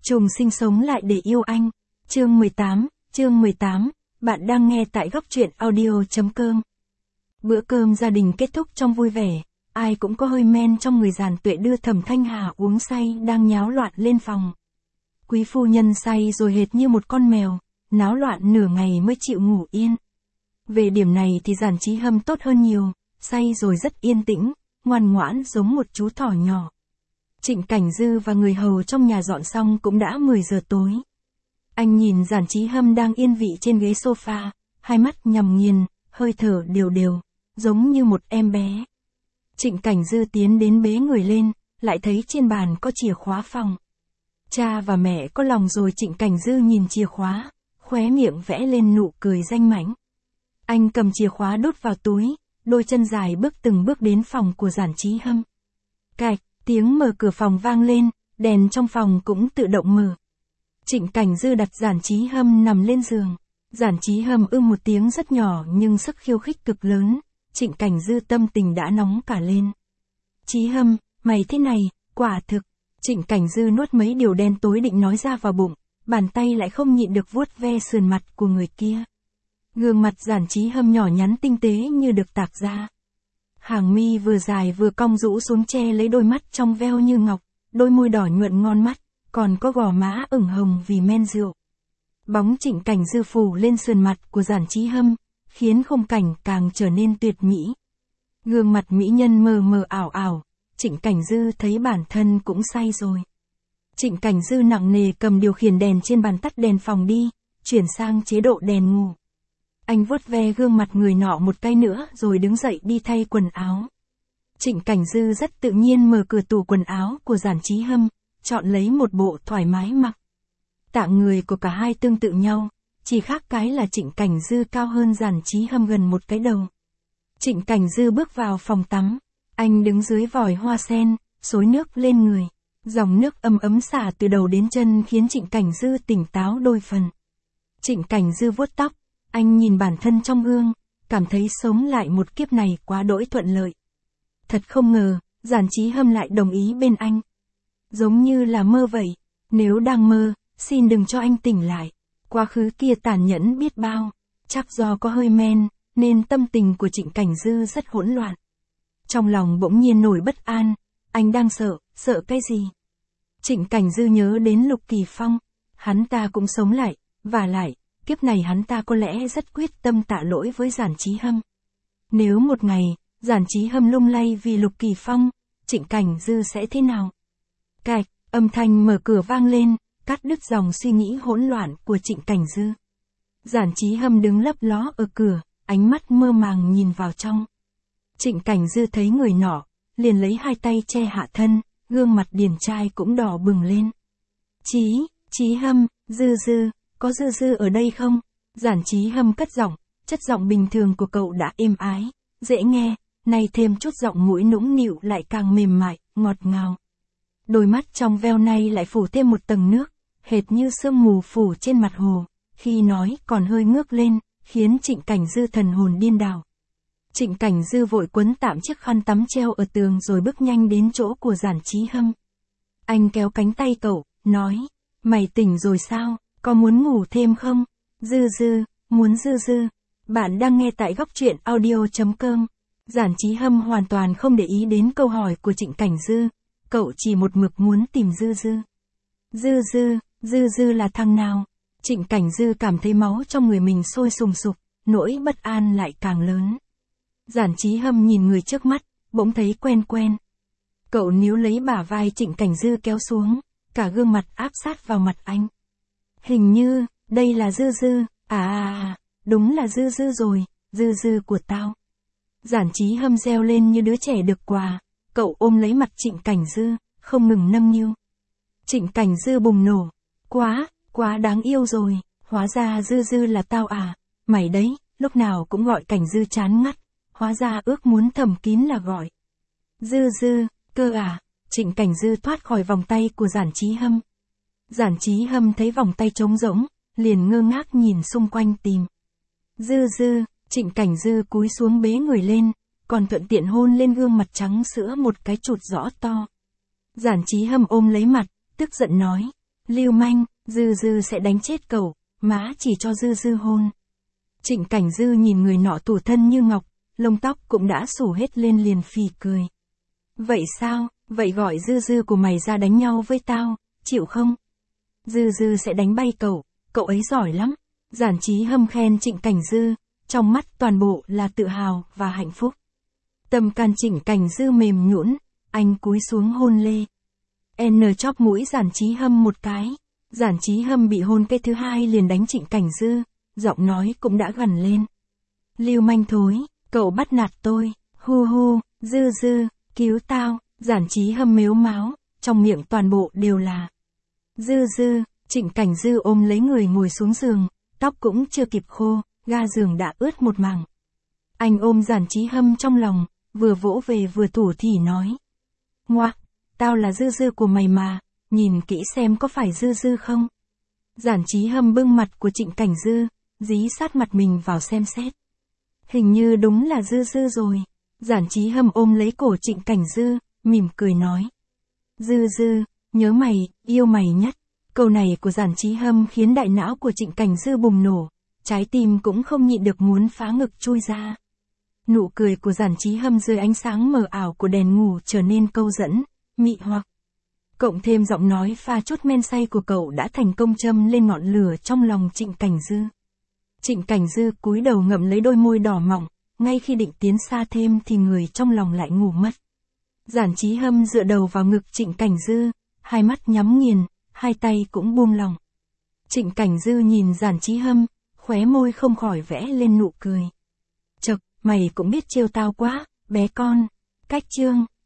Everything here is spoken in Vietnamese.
Trùng sinh sống lại để yêu anh. Chương 18, bạn đang nghe tại góc truyện audio.com. Bữa cơm gia đình kết thúc trong vui vẻ, ai cũng có hơi men trong người. Giản Tuệ đưa Thẩm Thanh Hà uống say đang nháo loạn lên phòng. Quý phu nhân say rồi hệt như một con mèo, náo loạn nửa ngày mới chịu ngủ yên. Về điểm này thì Giản Chí Hâm tốt hơn nhiều, say rồi rất yên tĩnh, ngoan ngoãn giống một chú thỏ nhỏ. Trịnh Cảnh Dư và người hầu trong nhà dọn xong cũng đã 10 giờ tối. Anh nhìn Giản Chí Hâm đang yên vị trên ghế sofa, hai mắt nhằm nghiền, hơi thở đều đều, giống như một em bé. Trịnh Cảnh Dư tiến đến bế người lên, lại thấy trên bàn có chìa khóa phòng. Cha và mẹ có lòng rồi. Trịnh Cảnh Dư nhìn chìa khóa, khóe miệng vẽ lên nụ cười danh mãnh. Anh cầm chìa khóa đút vào túi, đôi chân dài bước từng bước đến phòng của Giản Chí Hâm. Cạch, tiếng mở cửa phòng vang lên, đèn trong phòng cũng tự động mở. Trịnh Cảnh Dư đặt Giản Chí Hâm nằm lên giường. Giản Chí Hâm một tiếng rất nhỏ nhưng sức khiêu khích cực lớn. Trịnh Cảnh Dư tâm tình đã nóng cả lên. Chí Hâm, mày thế này, quả thực. Trịnh Cảnh Dư nuốt mấy điều đen tối định nói ra vào bụng, bàn tay lại không nhịn được vuốt ve sườn mặt của người kia. Gương mặt Giản Chí Hâm nhỏ nhắn tinh tế như được tạc ra. Hàng mi vừa dài vừa cong rũ xuống che lấy đôi mắt trong veo như ngọc, đôi môi đỏ nhuận ngon mắt, còn có gò má ửng hồng vì men rượu. Bóng Trịnh Cảnh Dư phủ lên sườn mặt của Giản Chí Hâm, khiến khung cảnh càng trở nên tuyệt mỹ. Gương mặt mỹ nhân mờ mờ ảo ảo, Trịnh Cảnh Dư thấy bản thân cũng say rồi. Trịnh Cảnh Dư nặng nề cầm điều khiển đèn trên bàn tắt đèn phòng đi, chuyển sang chế độ đèn ngủ. Anh vuốt ve gương mặt người nọ một cái nữa rồi đứng dậy đi thay quần áo. Trịnh Cảnh Dư rất tự nhiên mở cửa tủ quần áo của Giản Chí Hâm, chọn lấy một bộ thoải mái mặc. Tạng người của cả hai tương tự nhau, chỉ khác cái là Trịnh Cảnh Dư cao hơn Giản Chí Hâm gần một cái đầu. Trịnh Cảnh Dư bước vào phòng tắm, anh đứng dưới vòi hoa sen, xối nước lên người. Dòng nước ấm ấm xả từ đầu đến chân khiến Trịnh Cảnh Dư tỉnh táo đôi phần. Trịnh Cảnh Dư vuốt tóc, anh nhìn bản thân trong gương, cảm thấy sống lại một kiếp này quá đỗi thuận lợi. Thật không ngờ, Giản Chí Hâm lại đồng ý bên anh. Giống như là mơ vậy, nếu đang mơ, xin đừng cho anh tỉnh lại. Quá khứ kia tàn nhẫn biết bao, chắc do có hơi men, nên tâm tình của Trịnh Cảnh Dư rất hỗn loạn. Trong lòng bỗng nhiên nổi bất an, anh đang sợ cái gì? Trịnh Cảnh Dư nhớ đến Lục Kỳ Phong, hắn ta cũng sống lại, và lại, kiếp này hắn ta có lẽ rất quyết tâm tạ lỗi với Giản Chí Hâm. Nếu một ngày, Giản Chí Hâm lung lay vì Lục Kỳ Phong, Trịnh Cảnh Dư sẽ thế nào? Cạch, âm thanh mở cửa vang lên, cắt đứt dòng suy nghĩ hỗn loạn của Trịnh Cảnh Dư. Giản Chí Hâm đứng lấp ló ở cửa, ánh mắt mơ màng nhìn vào trong. Trịnh Cảnh Dư thấy người nọ, liền lấy hai tay che hạ thân, gương mặt điển trai cũng đỏ bừng lên. Chí Hâm, Dư, có Dư ở đây không? Giản Chí Hâm cất giọng, chất giọng bình thường của cậu đã êm ái, dễ nghe, nay thêm chút giọng mũi nũng nịu lại càng mềm mại, ngọt ngào. Đôi mắt trong veo nay lại phủ thêm một tầng nước, hệt như sương mù phủ trên mặt hồ, khi nói còn hơi ngước lên, khiến Trịnh Cảnh Dư thần hồn điên đảo. Trịnh Cảnh Dư vội quấn tạm chiếc khăn tắm treo ở tường rồi bước nhanh đến chỗ của Giản Chí Hâm. Anh kéo cánh tay cậu, nói, mày tỉnh rồi sao, có muốn ngủ thêm không? Dư, muốn Dư. Bạn đang nghe tại góc truyện audio.com. Giản Chí Hâm hoàn toàn không để ý đến câu hỏi của Trịnh Cảnh Dư, cậu chỉ một mực muốn tìm Dư. Dư là thằng nào? Trịnh Cảnh Dư cảm thấy máu trong người mình sôi sùng sục, nỗi bất an lại càng lớn. Giản Chí Hâm nhìn người trước mắt, bỗng thấy quen. Cậu níu lấy bả vai Trịnh Cảnh Dư kéo xuống, cả gương mặt áp sát vào mặt anh. Hình như, đây là Dư, đúng là Dư rồi, Dư của tao. Giản Chí Hâm reo lên như đứa trẻ được quà, cậu ôm lấy mặt Trịnh Cảnh Dư, không ngừng nâng niu. Trịnh Cảnh Dư bùng nổ, quá đáng yêu rồi, hóa ra Dư là tao à, mày đấy, lúc nào cũng gọi Cảnh Dư chán ngắt, hóa ra ước muốn thầm kín là gọi. Dư, cơ à, Trịnh Cảnh Dư thoát khỏi vòng tay của Giản Chí Hâm. Giản Chí Hâm thấy vòng tay trống rỗng, liền ngơ ngác nhìn xung quanh tìm. Dư, Trịnh Cảnh Dư cúi xuống bế người lên, còn thuận tiện hôn lên gương mặt trắng sữa một cái chụt rõ to. Giản Chí Hâm ôm lấy mặt, tức giận nói, Lưu manh, Dư Dư sẽ đánh chết cậu, má chỉ cho Dư Dư hôn. Trịnh Cảnh Dư nhìn người nọ tủ thân như ngọc, lông tóc cũng đã xù hết lên liền phì cười. Vậy sao, vậy gọi Dư Dư của mày ra đánh nhau với tao, chịu không? Dư Dư sẽ đánh bay cậu ấy giỏi lắm. Giản Chí Hâm khen Trịnh Cảnh Dư, trong mắt toàn bộ là tự hào và hạnh phúc. Tâm can Trịnh Cảnh Dư mềm nhũn, anh cúi xuống hôn lê. Chóp mũi Giản Chí Hâm một cái. Giản Chí Hâm bị hôn cái thứ hai liền đánh Trịnh Cảnh Dư, giọng nói cũng đã gằn lên. Lưu manh thối, cậu bắt nạt tôi, hu hu, Dư Dư, cứu tao. Giản Chí Hâm mếu máo, trong miệng toàn bộ đều là Dư Dư. Trịnh Cảnh Dư ôm lấy người ngồi xuống giường, tóc cũng chưa kịp khô, ga giường đã ướt một mảng. Anh ôm Giản Chí Hâm trong lòng, vừa vỗ về vừa tủa tỉ nói. Ngoạc, tao là Dư Dư của mày mà, nhìn kỹ xem có phải Dư Dư không? Giản Chí Hâm bưng mặt của Trịnh Cảnh Dư, dí sát mặt mình vào xem xét. Hình như đúng là Dư Dư rồi. Giản Chí Hâm ôm lấy cổ Trịnh Cảnh Dư, mỉm cười nói. Dư Dư, nhớ mày, yêu mày nhất. Câu này của Giản Chí Hâm khiến đại não của Trịnh Cảnh Dư bùng nổ, trái tim cũng không nhịn được muốn phá ngực chui ra. Nụ cười của Giản Chí Hâm dưới ánh sáng mờ ảo của đèn ngủ trở nên câu dẫn, mị hoặc. Cộng thêm giọng nói pha chút men say của cậu đã thành công châm lên ngọn lửa trong lòng Trịnh Cảnh Dư. Trịnh Cảnh Dư cúi đầu ngậm lấy đôi môi đỏ mọng, ngay khi định tiến xa thêm thì người trong lòng lại ngủ mất. Giản Chí Hâm dựa đầu vào ngực Trịnh Cảnh Dư, hai mắt nhắm nghiền, hai tay cũng buông lỏng. Trịnh Cảnh Dư nhìn Giản Chí Hâm, khóe môi không khỏi vẽ lên nụ cười. Chậc, mày cũng biết trêu tao quá, bé con. Cách chương